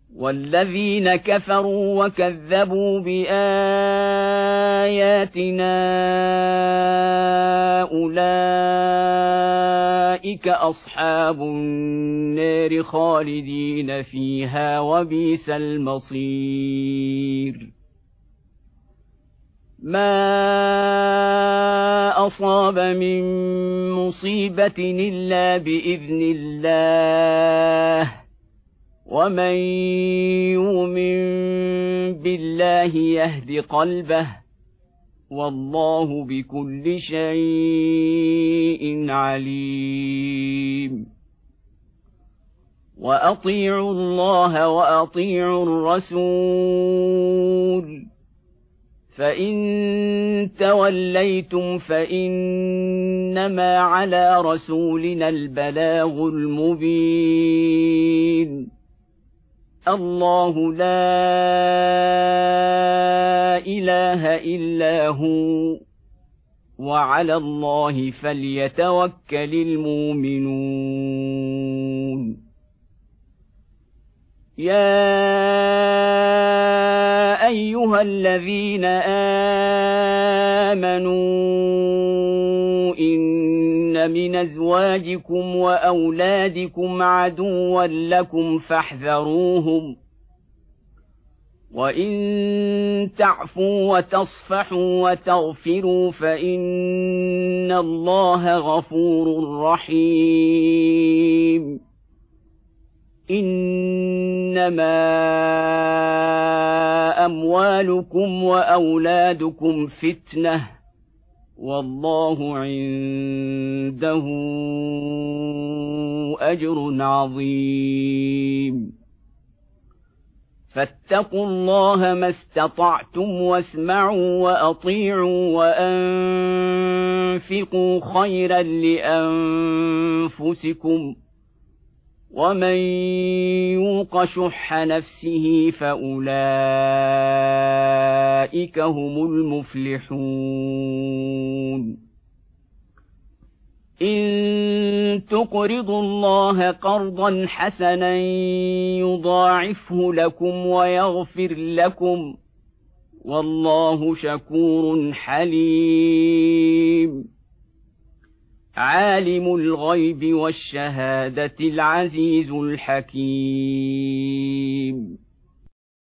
والذين كفروا وكذبوا بآياتنا أولئك أصحاب النار خالدين فيها وبئس المصير. ما أصاب من مصيبة إلا بإذن الله، ومن يؤمن بالله يهد قلبه، والله بكل شيء عليم. وأطيعوا الله وأطيعوا الرسول، فإن توليتم فإنما على رسولنا البلاغ المبين. الله لا إله إلا هو، وعلى الله فليتوكل المؤمنون. يا أيها الذين آمنوا إن من أزواجكم وأولادكم عدوا لكم فاحذروهم، وإن تعفوا وتصفحوا وتغفروا فإن الله غفور رحيم. إنما أموالكم وأولادكم فتنة، والله عنده أجر عظيم. فاتقوا الله ما استطعتم واسمعوا وأطيعوا وأنفقوا خيرا لأنفسكم، ومن يوق شح نفسه فأولئك هم المفلحون. إن تقرضوا الله قرضا حسنا يضاعفه لكم ويغفر لكم، والله شكور حليم. عالم الغيب والشهادة العزيز الحكيم.